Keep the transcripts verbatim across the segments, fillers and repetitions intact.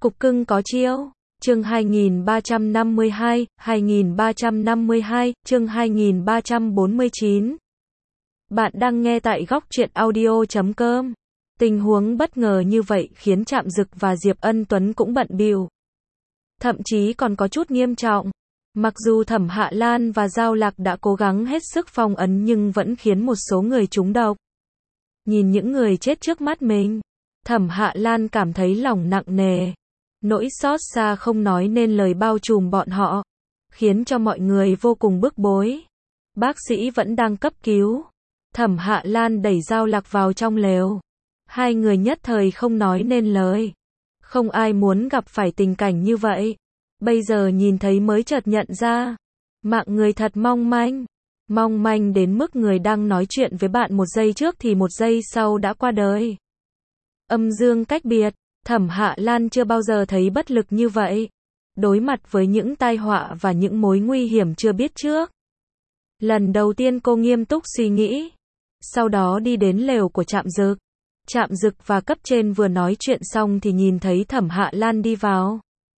Cục cưng có chiêu. Chương hai nghìn ba trăm năm mươi hai, hai nghìn ba trăm năm mươi hai, chương hai nghìn ba trăm bốn mươi chín. Bạn đang nghe tại góc truyện audio chấm com. Tình huống bất ngờ như vậy khiến Trạm Dực và Diệp Ân Tuấn cũng bận bịu. Thậm chí còn có chút nghiêm trọng. Mặc dù Thẩm Hạ Lan và Giao Lạc đã cố gắng hết sức phong ấn nhưng vẫn khiến một số người trúng độc. Nhìn những người chết trước mắt mình, Thẩm Hạ Lan cảm thấy lòng nặng nề. Nỗi xót xa không nói nên lời bao trùm bọn họ, khiến cho mọi người vô cùng bức bối. Bác sĩ vẫn đang cấp cứu. Thẩm Hạ Lan đẩy Giao Lạc vào trong lều. Hai người nhất thời không nói nên lời. Không ai muốn gặp phải tình cảnh như vậy. Bây giờ nhìn thấy mới chợt nhận ra, mạng người thật mong manh. Mong manh đến mức người đang nói chuyện với bạn một giây trước thì một giây sau đã qua đời. Âm dương cách biệt. Thẩm Hạ Lan chưa bao giờ thấy bất lực như vậy. Đối mặt với những tai họa và những mối nguy hiểm chưa biết trước. Lần đầu tiên cô nghiêm túc suy nghĩ. Sau đó đi đến lều của Trạm Dực. Trạm Dực và cấp trên vừa nói chuyện xong thì nhìn thấy Thẩm Hạ Lan đi vào.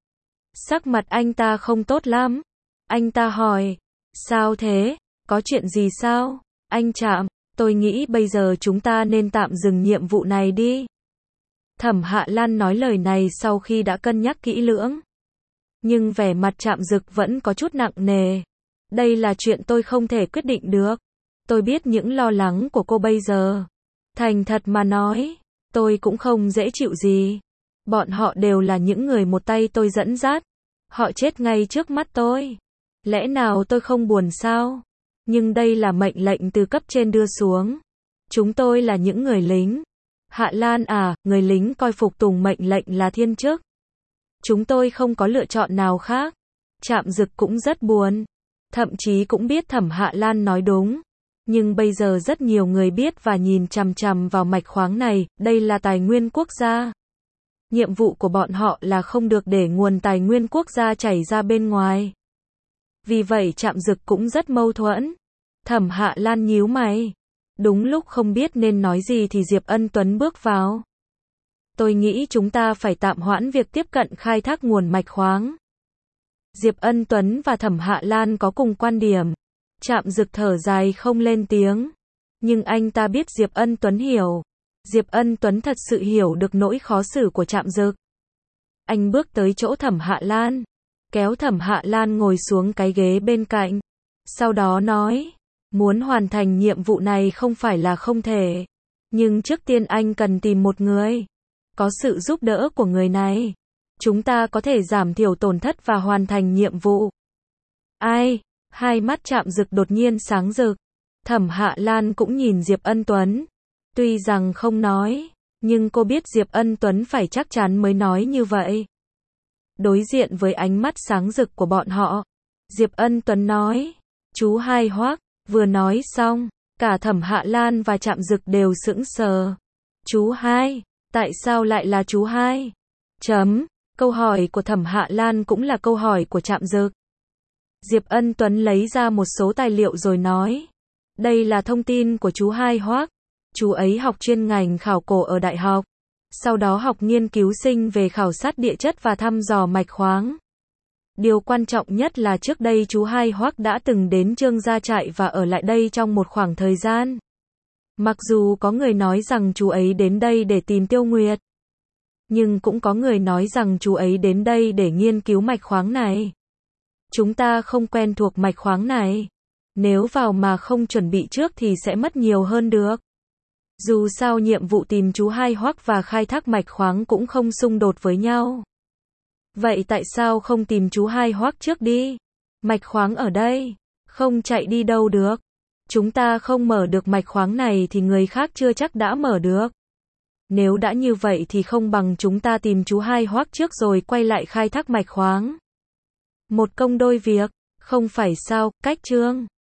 Sắc mặt anh ta không tốt lắm. Anh ta hỏi, sao thế? Có chuyện gì sao? Anh Trạm, tôi nghĩ bây giờ chúng ta nên tạm dừng nhiệm vụ này đi. Thẩm Hạ Lan nói lời này sau khi đã cân nhắc kỹ lưỡng. Nhưng vẻ mặt Trạm Dực vẫn có chút nặng nề. Đây là chuyện tôi không thể quyết định được. Tôi biết những lo lắng của cô bây giờ. Thành thật mà nói, tôi cũng không dễ chịu gì. Bọn họ đều là những người một tay tôi dẫn dắt. Họ chết ngay trước mắt tôi. Lẽ nào tôi không buồn sao? Nhưng đây là mệnh lệnh từ cấp trên đưa xuống. Chúng tôi là những người lính. Hạ Lan à, người lính coi phục tùng mệnh lệnh là thiên chức. Chúng tôi không có lựa chọn nào khác. Trạm Dực cũng rất buồn. Thậm chí cũng biết Thẩm Hạ Lan nói đúng. Nhưng bây giờ rất nhiều người biết và nhìn chằm chằm vào mạch khoáng này, đây là tài nguyên quốc gia. Nhiệm vụ của bọn họ là không được để nguồn tài nguyên quốc gia chảy ra bên ngoài. Vì vậy Trạm Dực cũng rất mâu thuẫn. Thẩm Hạ Lan nhíu mày. Đúng lúc không biết nên nói gì thì Diệp Ân Tuấn bước vào. Tôi nghĩ chúng ta phải tạm hoãn việc tiếp cận khai thác nguồn mạch khoáng. Diệp Ân Tuấn và Thẩm Hạ Lan có cùng quan điểm. Trạm Dực thở dài không lên tiếng. Nhưng anh ta biết Diệp Ân Tuấn hiểu. Diệp Ân Tuấn thật sự hiểu được nỗi khó xử của Trạm Dực. Anh bước tới chỗ Thẩm Hạ Lan. Kéo Thẩm Hạ Lan ngồi xuống cái ghế bên cạnh. Sau đó nói. Muốn hoàn thành nhiệm vụ này không phải là không thể. Nhưng trước tiên anh cần tìm một người. Có sự giúp đỡ của người này. Chúng ta có thể giảm thiểu tổn thất và hoàn thành nhiệm vụ. Ai? Hai mắt Trạm Dực đột nhiên sáng rực. Thẩm Hạ Lan cũng nhìn Diệp Ân Tuấn. Tuy rằng không nói, nhưng cô biết Diệp Ân Tuấn phải chắc chắn mới nói như vậy. Đối diện với ánh mắt sáng rực của bọn họ, Diệp Ân Tuấn nói, chú Hai Hoắc. Vừa nói xong, cả Thẩm Hạ Lan và Trạm Dực đều sững sờ. Chú Hai? Tại sao lại là chú Hai? Chấm. Câu hỏi của Thẩm Hạ Lan cũng là câu hỏi của Trạm Dực. Diệp Ân Tuấn lấy ra một số tài liệu rồi nói. Đây là thông tin của chú Hai Hoắc. Chú ấy học chuyên ngành khảo cổ ở đại học. Sau đó học nghiên cứu sinh về khảo sát địa chất và thăm dò mạch khoáng. Điều quan trọng nhất là trước đây chú Hai Hoắc đã từng đến Trương Gia Trại và ở lại đây trong một khoảng thời gian. Mặc dù có người nói rằng chú ấy đến đây để tìm Tiêu Nguyệt. Nhưng cũng có người nói rằng chú ấy đến đây để nghiên cứu mạch khoáng này. Chúng ta không quen thuộc mạch khoáng này. Nếu vào mà không chuẩn bị trước thì sẽ mất nhiều hơn được. Dù sao nhiệm vụ tìm chú Hai Hoắc và khai thác mạch khoáng cũng không xung đột với nhau. Vậy tại sao không tìm chú Hai Hoắc trước đi? Mạch khoáng ở đây, không chạy đi đâu được. Chúng ta không mở được mạch khoáng này thì người khác chưa chắc đã mở được. Nếu đã như vậy thì không bằng chúng ta tìm chú Hai Hoắc trước rồi quay lại khai thác mạch khoáng. Một công đôi việc, không phải sao, cách chương.